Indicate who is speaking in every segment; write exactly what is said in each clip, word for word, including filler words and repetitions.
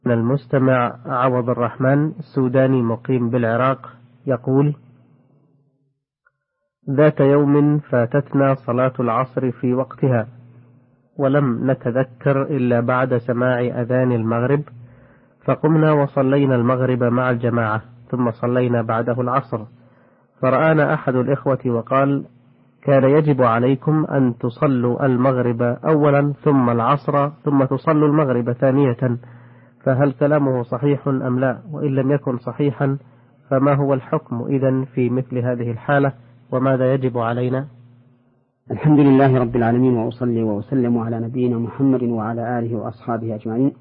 Speaker 1: من المستمع عوض الرحمن السوداني مقيم بالعراق يقول: ذات يوم فاتتنا صلاة العصر في وقتها، ولم نتذكر إلا بعد سماع أذان المغرب، فقمنا وصلينا المغرب مع الجماعة، ثم صلينا بعده العصر، فرآنا أحد الإخوة وقال: كان يجب عليكم أن تصلوا المغرب أولا ثم العصر ثم تصلوا المغرب ثانية، فهل كلامه صحيح أم لا؟ وإن لم يكن صحيحا فما هو الحكم إذن في مثل هذه الحالة، وماذا يجب علينا؟
Speaker 2: الحمد لله رب العالمين، وأصلي وأسلم على نبينا محمد وعلى آله وأصحابه أجمعين.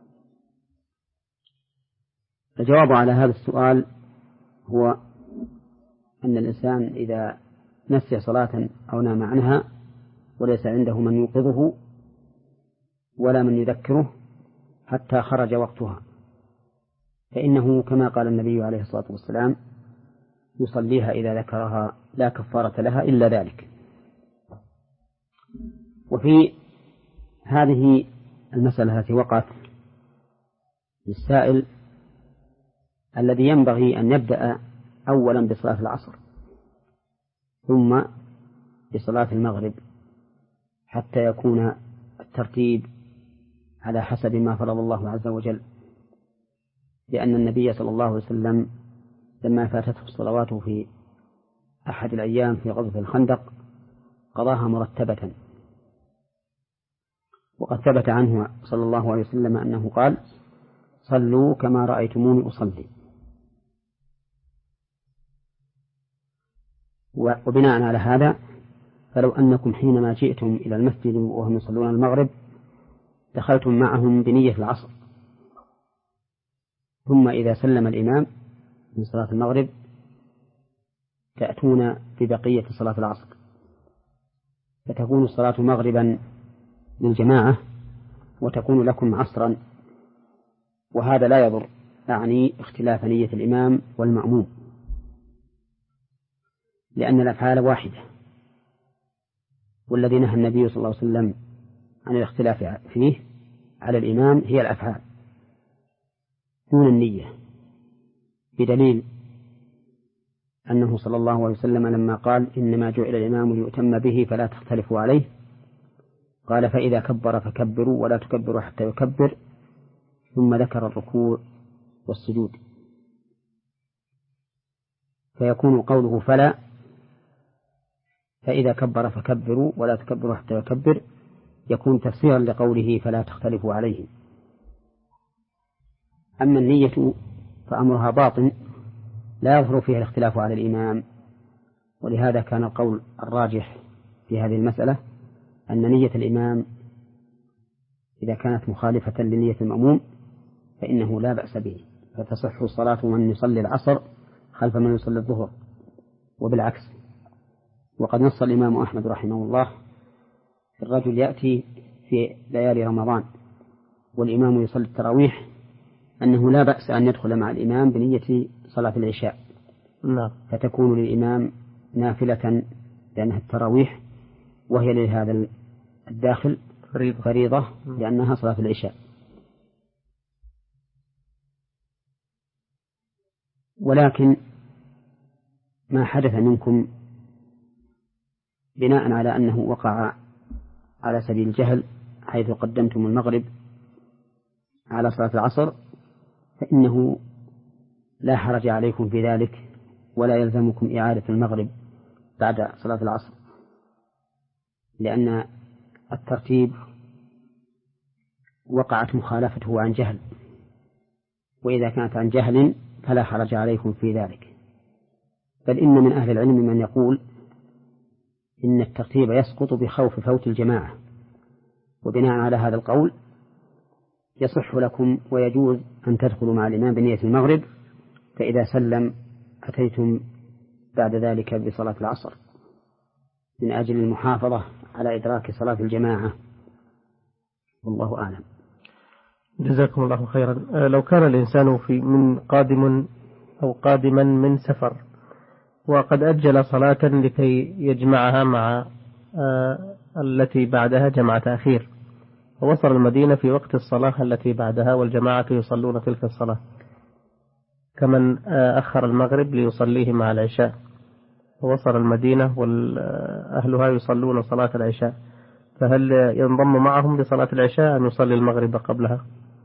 Speaker 2: الجواب على هذا السؤال هو أن الإنسان إذا نسي صلاة أو نام عنها وليس عنده من يوقظه ولا من يذكره حتى خرج وقتها، فإنه كما قال النبي عليه الصلاة والسلام: يصليها إذا ذكرها لا كفارة لها إلا ذلك. وفي هذه المسألة التي وقعت للسائل الذي ينبغي أن يبدأ أولا بصلاة العصر ثم بصلاة المغرب حتى يكون الترتيب على حسب ما فرض الله عز وجل، لأن النبي صلى الله عليه وسلم لما فاتته الصلوات في أحد الأيام في غزوة الخندق قضاها مرتبة، وقد ثبت عنه صلى الله عليه وسلم أنه قال: صلوا كما رأيتموني أصلي. وبناء على هذا فلو أنكم حينما جئتم إلى المسجد وهم يصلون المغرب دخلتم معهم بنية العصر، ثم إذا سلم الإمام من صلاة المغرب تأتون ببقية صلاة العصر، فتكون الصلاة مغربا للجماعة وتكون لكم عصرا، وهذا لا يضر، يعني اختلاف نية الإمام والمأموم، لأن الأفعال واحدة، والذي نهى النبي صلى الله عليه وسلم عن الاختلاف فيه على الإمام هي الأفعال دون النية، بدليل أنه صلى الله عليه وسلم لما قال: إنما جعل الإمام ليؤتم به فلا تختلفوا عليه، قال: فإذا كبر فكبروا ولا تكبروا حتى يكبر، ثم ذكر الركوع والسجود، فيكون قوله فلا فإذا كبر فكبروا ولا تكبروا حتى يكبر يكون تفسيرا لقوله فلا تختلفوا عليه. أما النية فأمرها باطن لا يظهر فيها الاختلاف على الإمام، ولهذا كان القول الراجح في هذه المسألة أن نية الإمام إذا كانت مخالفة لنية المأموم فإنه لا بأس به، فتصح صلاة من يصلي العصر خلف من يصلي الظهر، وبالعكس. وقد نص الإمام أحمد رحمه الله في الرجل يأتي في ليالي رمضان والإمام يصلي التراويح أنه لا بأس أن يدخل مع الإمام بنية صلاة العشاء،
Speaker 1: لا.
Speaker 2: فتكون للإمام نافلة لأنها التراويح، وهي لهذا الداخل فريضة, فريضة لأنها صلاة العشاء. ولكن ما حدث منكم بناء على أنه وقع على سبيل الجهل حيث قدمتم المغرب على صلاة العصر فإنه لا حرج عليكم في ذلك، ولا يلزمكم إعادة المغرب بعد صلاة العصر، لأن الترتيب وقعت مخالفته عن جهل، وإذا كانت عن جهل فلا حرج عليكم في ذلك. بل إن من أهل العلم من يقول إن الترتيب يسقط بخوف فوت الجماعة، وبناء على هذا القول يصح لكم ويجوز أن تدخلوا مع الإمام بنية المغرب، فإذا سلم أتيتم بعد ذلك بصلاة العصر من أجل المحافظة على إدراك صلاة الجماعة، والله أعلم.
Speaker 1: جزاكم الله خيرا. لو كان الإنسان في من قادم أو قادما من سفر وقد أجل صلاة لكي يجمعها مع التي بعدها جمع تأخير، ووصل المدينة في وقت الصلاة التي بعدها والجماعة يصلون تلك الصلاة، كمن أخر المغرب ليصليه مع العشاء، ووصل المدينة وأهلها يصلون صلاة العشاء، فهل ينضم معهم لصلاة العشاء أم يصلي المغرب قبلها؟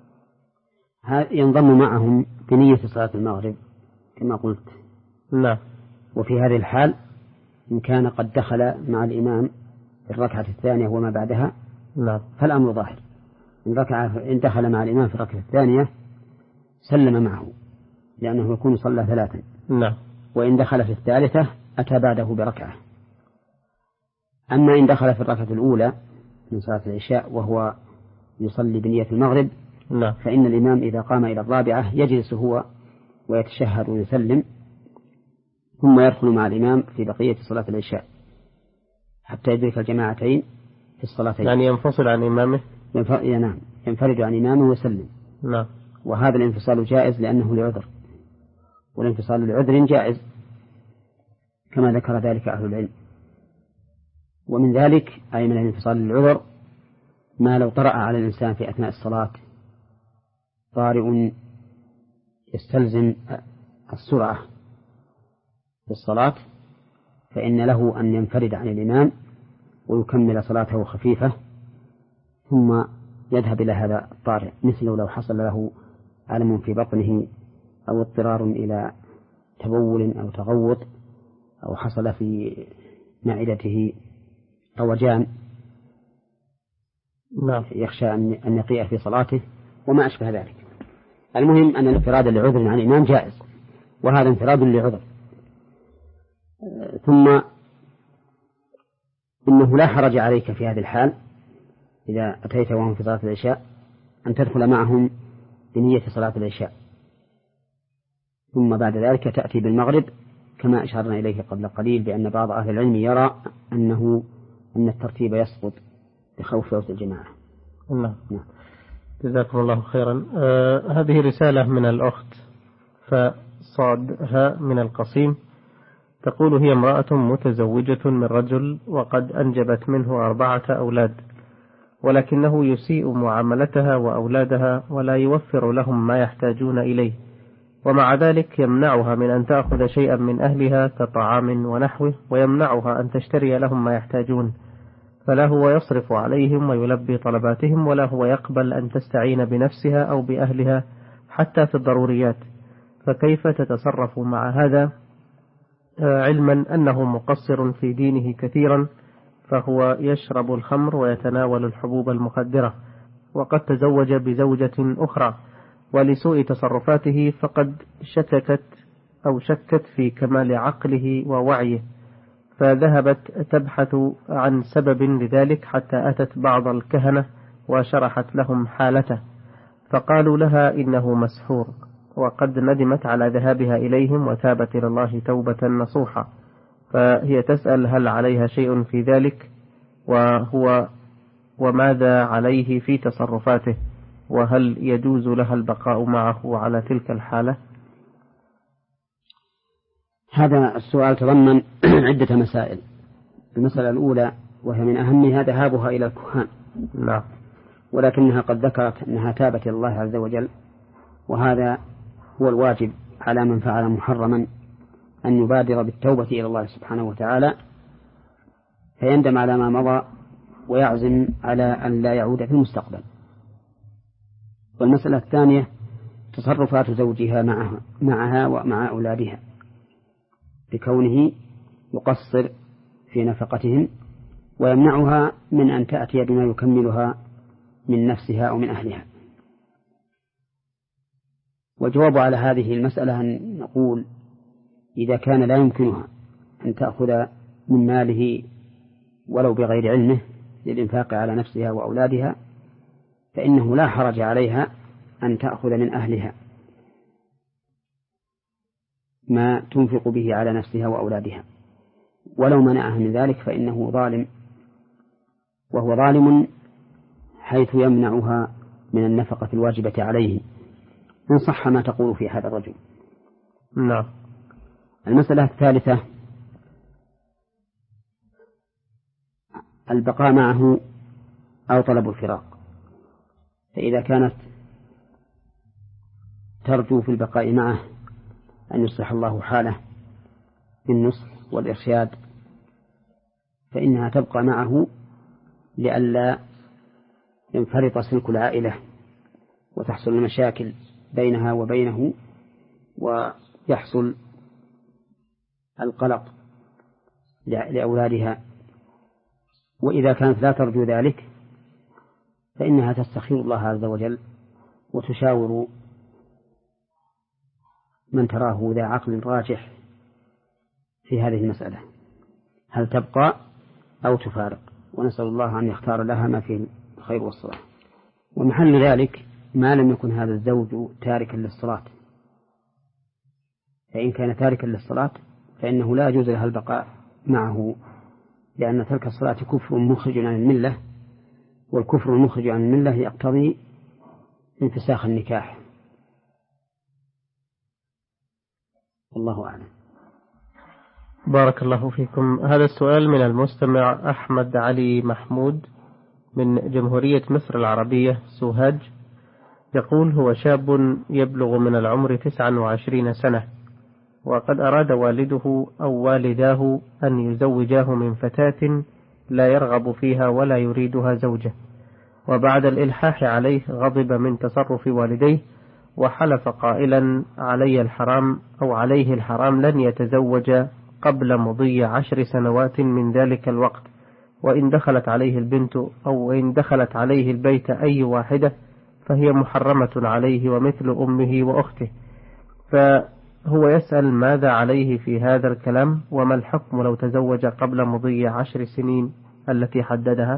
Speaker 2: ينضم معهم بنية صلاة المغرب كما قلت.
Speaker 1: نعم.
Speaker 2: وفي هذه الحال إن كان قد دخل مع الإمام في الركعة الثانية وما بعدها
Speaker 1: نعم
Speaker 2: فالأمر ظاهر. إن, إن دخل مع الإمام في الركعة الثانية سلم معه لأنه يكون صلى ثلاثا.
Speaker 1: نعم.
Speaker 2: وإن دخل في الثالثة أتى بعده بركعة. أما إن دخل في الركعة الأولى من صلاة العشاء وهو يصلي بنية المغرب
Speaker 1: نعم.
Speaker 2: فإن الإمام إذا قام إلى الرابعة يجلس هو ويتشهد ويسلم ثم يدخل مع الإمام في بقية صلاة العشاء حتى يدرك الجماعتين في الصلاتين.
Speaker 1: يعني ينفصل عن إمامه.
Speaker 2: ينف... نعم ينفرد عن إمامه ويسلم.
Speaker 1: نعم.
Speaker 2: وهذا الانفصال جائز لأنه لعذر، والانفصال لعذر جائز كما ذكر ذلك أهل العلم. ومن ذلك أي من الانفصال للعذر ما لو طرأ على الإنسان في أثناء الصلاة طارئ يستلزم السرعة في الصلاة فإن له أن ينفرد عن الإمام ويكمل صلاته خفيفة ثم يذهب إلى هذا الطارئ، مثل لو حصل له ألم في بطنه أو اضطرار إلى تبول أو تغوط أو حصل في معدته روجان يخشى أن يقيء في صلاته وما أشبه ذلك. المهم أن الانفراد لعذر عن الإمام جائز، وهذا انفراد لعذر. ثم إنه لا حرج عليك في هذه الحال إذا أتيت وهم في صلاة العشاء أن تدخل معهم بنية صلاة العشاء ثم بعد ذلك تأتي بالمغرب كما أشرنا إليه قبل قليل بأن بعض أهل العلم يرى أنه أن الترتيب يسقط بخوف فوت الجماعة.
Speaker 1: نعم. جزاكم الله خيرا. آه هذه رسالة من الأخت فصادها من القصيم، تقول هي امرأة متزوجة من رجل وقد أنجبت منه أربعة أولاد، ولكنه يسيء معاملتها وأولادها ولا يوفر لهم ما يحتاجون إليه، ومع ذلك يمنعها من أن تأخذ شيئا من أهلها كطعام ونحوه، ويمنعها أن تشتري لهم ما يحتاجون، فلا هو يصرف عليهم ويلبي طلباتهم ولا هو يقبل أن تستعين بنفسها أو بأهلها حتى في الضروريات، فكيف تتصرف مع هذا علما أنه مقصر في دينه كثيرا، فهو يشرب الخمر ويتناول الحبوب المخدرة وقد تزوج بزوجة أخرى، ولسوء تصرفاته فقد شككت أو شكت في كمال عقله ووعيه، فذهبت تبحث عن سبب لذلك حتى أتت بعض الكهنة وشرحت لهم حالته، فقالوا لها إنه مسحور، وقد ندمت على ذهابها إليهم وتابت إلى الله توبة نصوحة، فهي تسأل هل عليها شيء في ذلك، وهو وماذا عليه في تصرفاته، وهل يجوز لها البقاء معه على تلك الحالة؟
Speaker 2: هذا السؤال تضمن عدة مسائل. المسألة الأولى وهي من أهمها ذهابها إلى الكهان.
Speaker 1: لا.
Speaker 2: ولكنها قد ذكرت أنها تابت إلى الله عز وجل، وهذا هو الواجب على من فعل محرما أن يبادر بالتوبة إلى الله سبحانه وتعالى فيندم على ما مضى ويعزم على أن لا يعود في المستقبل. والمسألة الثانية تصرفات زوجها معها, معها ومع أولادها بكونه يقصر في نفقتهم ويمنعها من أن تأتي بما يكملها من نفسها أو من أهلها. والجواب على هذه المسألة أن نقول إذا كان لا يمكنها أن تأخذ من ماله ولو بغير علمه للإنفاق على نفسها وأولادها فإنه لا حرج عليها أن تأخذ من أهلها ما تنفق به على نفسها وأولادها، ولو منعها من ذلك فإنه ظالم، وهو ظالم حيث يمنعها من النفقة الواجبة عليه، إن صح ما تقول في هذا الرجل.
Speaker 1: نعم.
Speaker 2: المسألة الثالثة البقاء معه أو طلب الفراق. فإذا كانت ترجو في البقاء معه أن يصلح الله حاله بالنصح والإرشاد فإنها تبقى معه لئلا ينفرط سلك العائلة وتحصل المشاكل بينها وبينه ويحصل القلق لأولادها. وإذا كانت لا ترجو ذلك فإنها تستخير الله عز وجل وتشاور من تراه ذا عقل راجح في هذه المسألة، هل تبقى أو تفارق، ونسأل الله أن يختار لها ما فيه الخير والصلاح. ومحل ذلك ما لم يكن هذا الزوج تاركا للصلاة، فإن كان تاركا للصلاة فإنه لا يجوز لها البقاء معه، لأن ترك الصلاة كفر مخرج عن الملة، والكفر المخرج عن الملة يقتضي انفساخ النكاح. الله أعلم.
Speaker 1: بارك الله فيكم. هذا السؤال من المستمع أحمد علي محمود من جمهورية مصر العربية سوهاج، يقول: هو شاب يبلغ من العمر تسعا وعشرين سنة، وقد أراد والده أو والداه أن يزوجاه من فتاة لا يرغب فيها ولا يريدها زوجة، وبعد الإلحاح عليه غضب من تصرف والديه وحلف قائلا: علي الحرام أو عليه الحرام لن يتزوج قبل مضي عشر سنوات من ذلك الوقت، وإن دخلت عليه البنت أو إن دخلت عليه البيت أي واحدة فهي محرمة عليه ومثل أمه وأخته. فهو يسأل ماذا عليه في هذا الكلام، وما الحكم لو تزوج قبل مضي عشر سنين التي حددها؟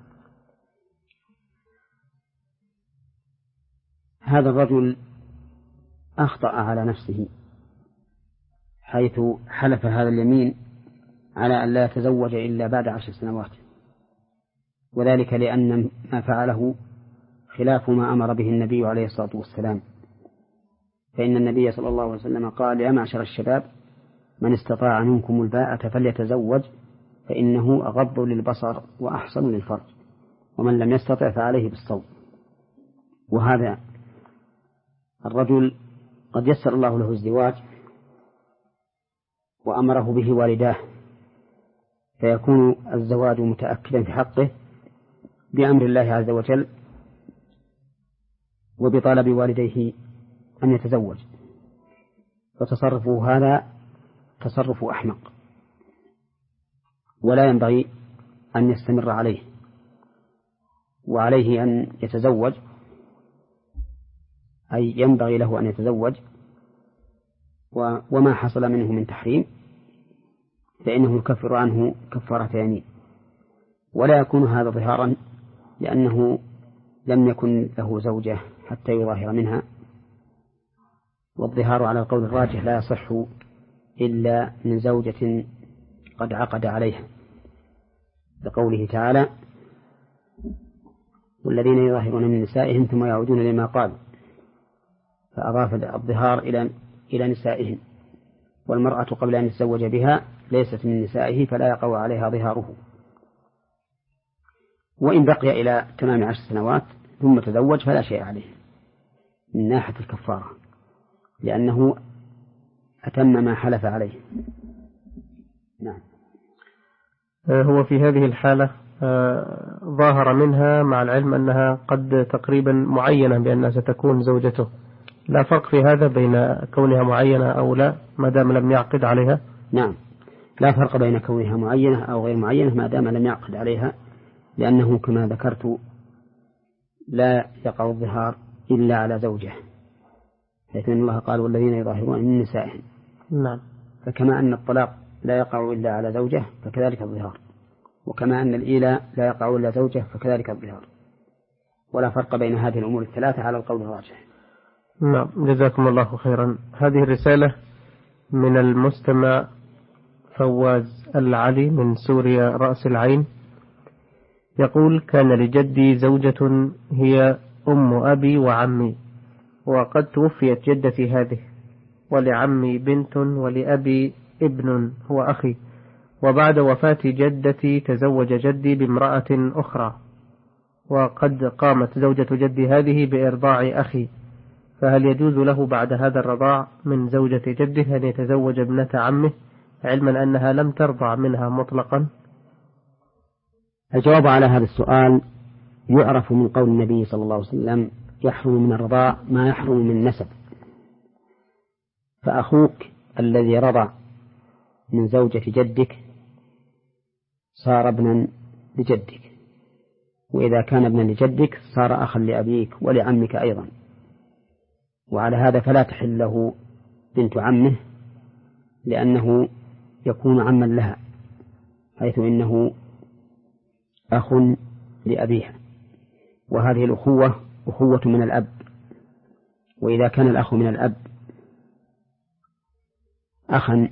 Speaker 2: هذا الرجل أخطأ على نفسه حيث حلف هذا اليمين على أن لا يتزوج إلا بعد عشر سنوات، وذلك لأن ما فعله خلاف ما أمر به النبي عليه الصلاة والسلام، فإن النبي صلى الله عليه وسلم قال: يا معشر الشباب من استطاع منكم الباءة فليتزوج فإنه أغض للبصر وأحسن للفرج، ومن لم يستطع فعليه بالصوم. وهذا الرجل قد يسر الله له الزواج وأمره به والداه، فيكون الزواج متأكدا في حقه بأمر الله عز وجل وبطلب والديه أن يتزوج، فتصرفه هذا تصرف أحمق ولا ينبغي أن يستمر عليه، وعليه أن يتزوج، أي ينبغي له أن يتزوج، وما حصل منه من تحريم فإنه يكفر عنه كفارة يمين، ولا يكون هذا ظهارا لأنه لم يكن له زوجة حتى يظاهر منها، والظهار على القول الراجح لا يصح إلا من زوجة قد عقد عليها، لقوله تعالى: والذين يظاهرون من نسائهم ثم يعودون لما قالوا، فأضاف الظهار إلى إلى نسائهم، والمرأة قبل أن يتزوج بها ليست من نسائه فلا يقع عليها ظهاره. وإن بقي إلى تمام عشر سنوات ثم تزوج فلا شيء عليه من ناحية الكفارة، لأنه أتم ما حلف عليه. نعم.
Speaker 1: هو في هذه الحالة ظاهر منها مع العلم أنها قد تقريبا معينة بأنها ستكون زوجته، لا فرق في هذا بين كونها معينة أو لا ما دام لم يعقد عليها؟
Speaker 2: نعم، لا فرق بين كونها معينة أو غير معينة ما دام لم يعقد عليها، لأنه كما ذكرت لا يقع الظهار إلا على زوجه، حيث أن الله قال: والذين يظاهرون من نسائهم.
Speaker 1: نعم.
Speaker 2: فكما أن الطلاق لا يقع إلا على زوجه فكذلك الظهار، وكما أن الإيلاء لا يقع إلا زوجه فكذلك الظهار، ولا فرق بين هذه الأمور الثلاثة على القول الراجح.
Speaker 1: نعم، جزاكم الله خيرا. هذه الرسالة من المستمع فواز العلي من سوريا رأس العين، يقول: كان لجدي زوجة هي أم أبي وعمي، وقد توفيت جدتي هذه، ولعمي بنت ولأبي ابن هو أخي، وبعد وفاة جدتي تزوج جدي بامرأة أخرى، وقد قامت زوجة جدي هذه بإرضاع أخي، فهل يجوز له بعد هذا الرضاع من زوجة جده أن يتزوج ابنة عمه علما أنها لم ترضع منها مطلقا؟
Speaker 2: الجواب على هذا السؤال يعرف من قول النبي صلى الله عليه وسلم: يحرم من الرضاع ما يحرم من النسب. فأخوك الذي رضع من زوجة جدك صار ابنا لجدك، وإذا كان ابنا لجدك صار أخا لأبيك ولعمك أيضا، وعلى هذا فلا تحل له بنت عمه، لأنه يكون عما لها، حيث إنه أخ لأبيها، وهذه الأخوة أخوة من الأب، وإذا كان الأخ من الأب أخا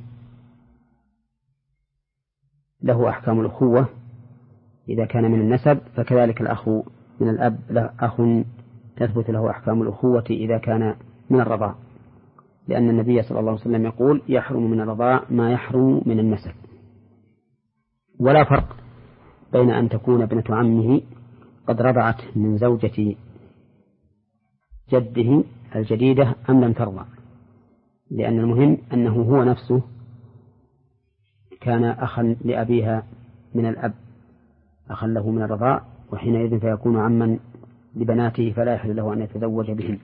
Speaker 2: له أحكام الأخوة إذا كان من النسب، فكذلك الأخ من الأب له أخ تثبت له أحكام الأخوة إذا كان من الرضاع، لأن النبي صلى الله عليه وسلم يقول: يحرم من الرضاع ما يحرم من النسب. ولا فرق بين أن تكون ابنة عمه قد رضعت من زوجة جده الجديدة أم لم ترضع، لأن المهم أنه هو نفسه كان أخا لأبيها من الأب، أخا له من الرضاع، وحينئذ فيكون عما لبناته فلا يحل له أن يتزوج بهم.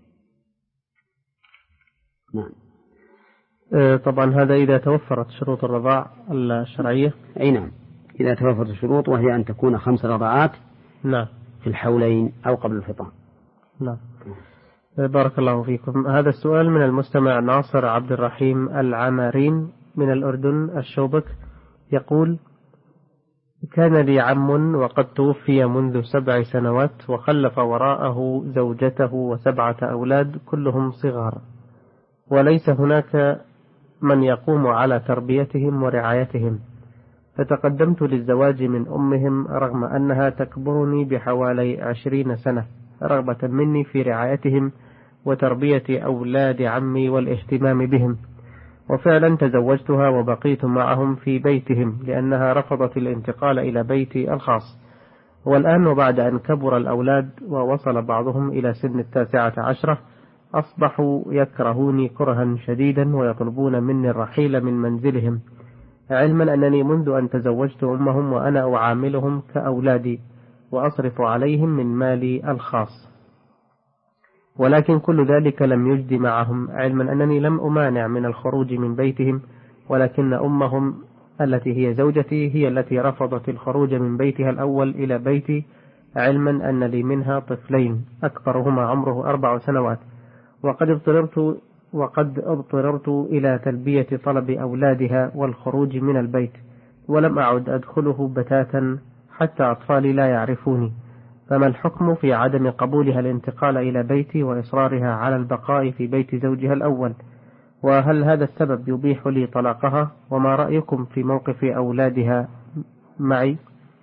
Speaker 2: نعم.
Speaker 1: طبعا هذا إذا توفرت شروط الرضاع الشرعية.
Speaker 2: أي نعم، إذا توفرت الشروط، وهي أن تكون خمس رضعات
Speaker 1: نعم
Speaker 2: في الحولين أو قبل الفطام.
Speaker 1: نعم. بارك الله فيكم. هذا السؤال من المستمع ناصر عبد الرحيم العمارين من الأردن الشوبك، يقول: كان لي عم وقد توفي منذ سبع سنوات، وخلف وراءه زوجته وسبعة أولاد كلهم صغار، وليس هناك من يقوم على تربيتهم ورعايتهم، فتقدمت للزواج من أمهم رغم أنها تكبرني بحوالي عشرين سنة، رغبة مني في رعايتهم وتربية أولاد عمي والاهتمام بهم، وفعلا تزوجتها وبقيت معهم في بيتهم لأنها رفضت الانتقال إلى بيتي الخاص. والآن وبعد أن كبر الأولاد ووصل بعضهم إلى سن التاسعة عشرة أصبحوا يكرهوني كرها شديدا ويطلبون مني الرحيل من منزلهم، علما أنني منذ أن تزوجت أمهم وأنا أعاملهم كأولادي وأصرف عليهم من مالي الخاص، ولكن كل ذلك لم يجد معهم، علما أنني لم أمانع من الخروج من بيتهم، ولكن أمهم التي هي زوجتي هي التي رفضت الخروج من بيتها الأول إلى بيتي، علما أن لي منها طفلين أكبرهما عمره أربع سنوات، وقد اضطررت وقد اضطررت إلى تلبية طلب أولادها والخروج من البيت، ولم أعد أدخله بتاتا حتى أطفالي لا يعرفوني، فما الحكم في عدم قبولها الانتقال إلى بيتي وإصرارها على البقاء في بيت زوجها الأول؟ وهل هذا السبب يبيح لي طلاقها؟ وما رأيكم في موقف أولادها معي؟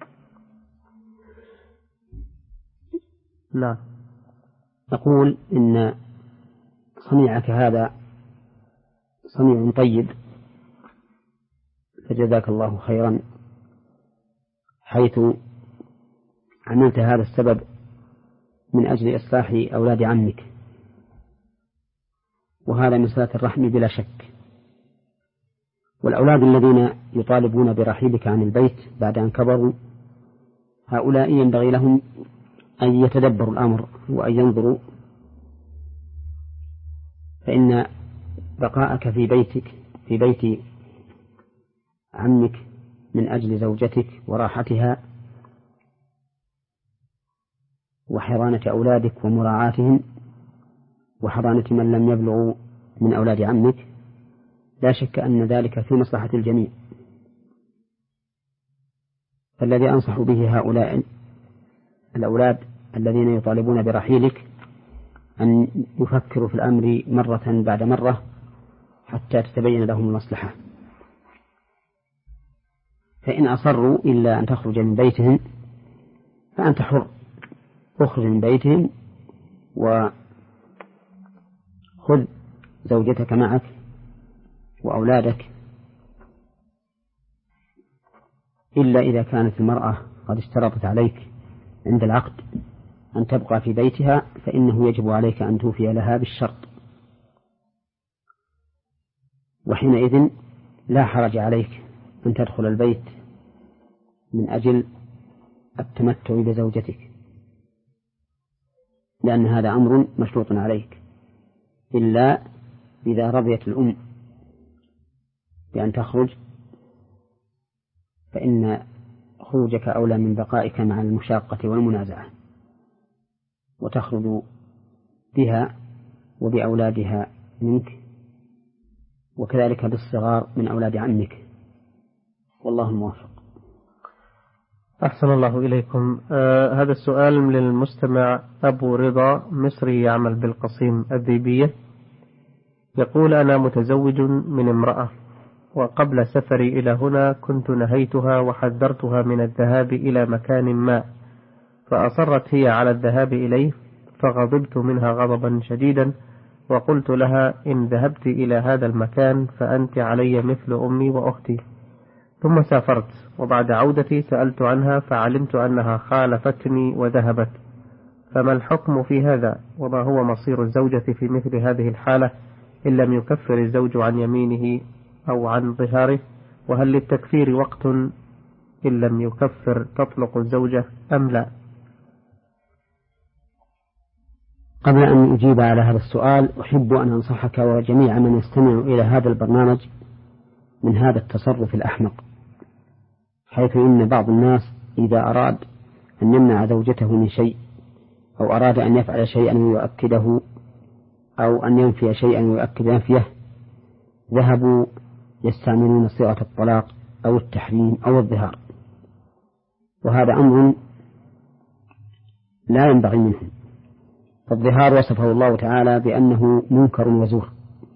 Speaker 1: نعم.
Speaker 2: نقول إن صنيعك هذا صنيع طيب، فجزاك الله خيرا، حيث عملت هذا السبب من أجل إصلاح أولاد عمك، وهذا من صلة الرحم بلا شك. والأولاد الذين يطالبون برحيلك عن البيت بعد أن كبروا، هؤلاء ينبغي لهم أن يتدبروا الأمر وأن ينظروا، فإن بقاءك في بيتك في بيت عمك من أجل زوجتك وراحتها وحضانة أولادك ومراعاتهم وحضانة من لم يبلغوا من أولاد عمك، لا شك أن ذلك في مصلحة الجميع. فالذي أنصح به هؤلاء الأولاد الذين يطالبون برحيلك أن يفكروا في الأمر مرة بعد مرة حتى تتبين لهم المصلحة، فإن أصروا إلا أن تخرج من بيتهم فأنت حر، اخرج من بيتهم وخذ زوجتك معك وأولادك، إلا إذا كانت المرأة قد اشترطت عليك عند العقد أن تبقى في بيتها فإنه يجب عليك أن توفي لها بالشرط، وحينئذ لا حرج عليك أن تدخل البيت من أجل التمتع بزوجتك، لأن هذا أمر مشروط عليك، إلا إذا رضيت الأم بأن تخرج فإن خروجك أولى من بقائك مع المشاقة والمنازعة، وتخرج بها وبأولادها منك، وكذلك بالصغار من أولاد عمك، والله الموفق.
Speaker 1: أحسن الله إليكم. آه هذا السؤال للمستمع أبو رضا مصري يعمل بالقصيم الذيبية، يقول: أنا متزوج من امرأة، وقبل سفري إلى هنا كنت نهيتها وحذرتها من الذهاب إلى مكان ما، فأصرت هي على الذهاب إليه، فغضبت منها غضبا شديدا، وقلت لها: إن ذهبت إلى هذا المكان فأنت علي مثل أمي وأختي. ثم سافرت، وبعد عودتي سألت عنها فعلمت أنها خالفتني وذهبت، فما الحكم في هذا؟ وما هو مصير الزوجة في مثل هذه الحالة إن لم يكفر الزوج عن يمينه أو عن ظهاره؟ وهل للتكفير وقت إن لم يكفر تطلق الزوجة أم لا؟
Speaker 2: قبل أن أجيب على هذا السؤال أحب أن أنصحك وجميع من يستمع إلى هذا البرنامج من هذا التصرف الأحمق، حيث إن بعض الناس إذا أراد أن يمنع زوجته من شيء، أو أراد أن يفعل شيئا ويؤكده، أو أن ينفي شيئا ويؤكد نفيه، ذهبوا يستعملون صيغة الطلاق أو التحريم أو الظهار، وهذا أمر لا ينبغي منه. فالظهار وصفه الله تعالى بأنه منكر وزور،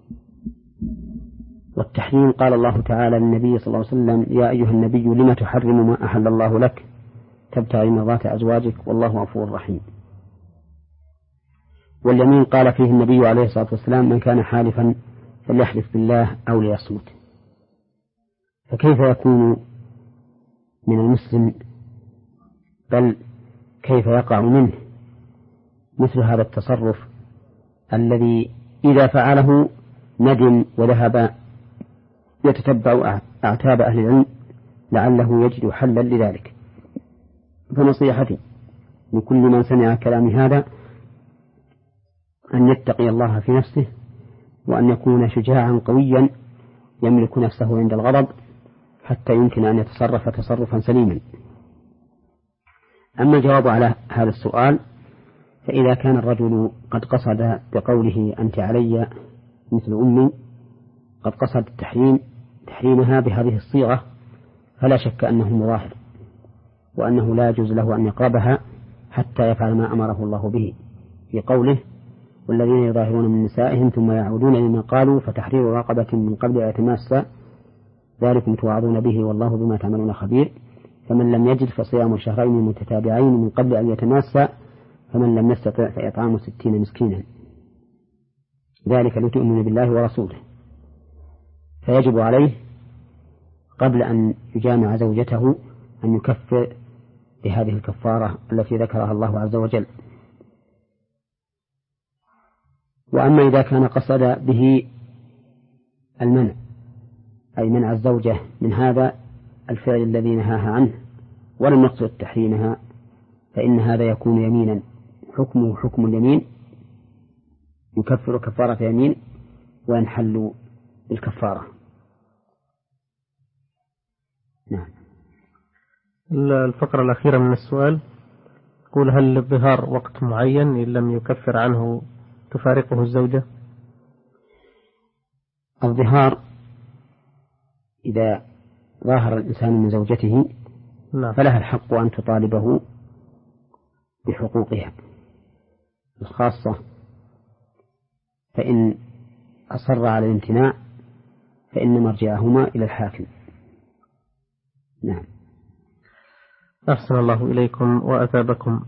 Speaker 2: والتحريم قال الله تعالى للنبي صلى الله عليه وسلم: يا أيها النبي لم تحرم ما أحل الله لك تبتغي مرضات أزواجك والله غفور رحيم. واليمين قال فيه النبي عليه الصلاة والسلام: من كان حالفا فليحلف بالله أو ليصمت. فكيف يكون من المسلم، بل كيف يقع منه مثل هذا التصرف الذي إذا فعله ندم وذهب يتتبع أعتاب أهل العلم لعله يجد حلا لذلك. فنصيحتي لكل من سمع كلام هذا أن يتقي الله في نفسه، وأن يكون شجاعا قويا يملك نفسه عند الغضب حتى يمكن أن يتصرف تصرفا سليما. أما الجواب على هذا السؤال، فإذا كان الرجل قد قصد بقوله أنت علي مثل أمي قد قصد التحريم تحريمها بهذه الصيغة، فلا شك أنه مظاهر، وأنه لا يجوز له أن يقربها حتى يفعل ما أمره الله به في قوله: والذين يظاهرون من نسائهم ثم يعودون لما قالوا فتحرير رقبة من قبل أن يتماسا ذلكم توعظون به والله بما تعملون خبير، فمن لم يجد فصيام شهرين متتابعين من قبل أن يتماسا فمن لم يستطع فإطعام ستين مسكينا ذلك لتؤمن بالله ورسوله. فيجب عليه قبل أن يجامع زوجته أن يكفر بهذه الكفارة التي ذكرها الله عز وجل. وأما إذا كان قصد به المنع، أي منع الزوجة من هذا الفعل الذي نهاها عنه ولم يقصد تحريمها، فإن هذا يكون يمينا حكمه حكم اليمين، يكفر كفارة يمين وينحل بالكفارة. نعم.
Speaker 1: الفقرة الأخيرة من السؤال يقول: هل للظهار وقت معين إن لم يكفر عنه تفارقه الزوجة؟
Speaker 2: الظهار إذا ظاهر الإنسان من زوجته
Speaker 1: نعم.
Speaker 2: فلها الحق أن تطالبه بحقوقها الخاصة، فإن أصر على الامتناع فإن مرجعهما إلى الحاكم. نعم.
Speaker 1: أحسن الله إليكم وأثابكم.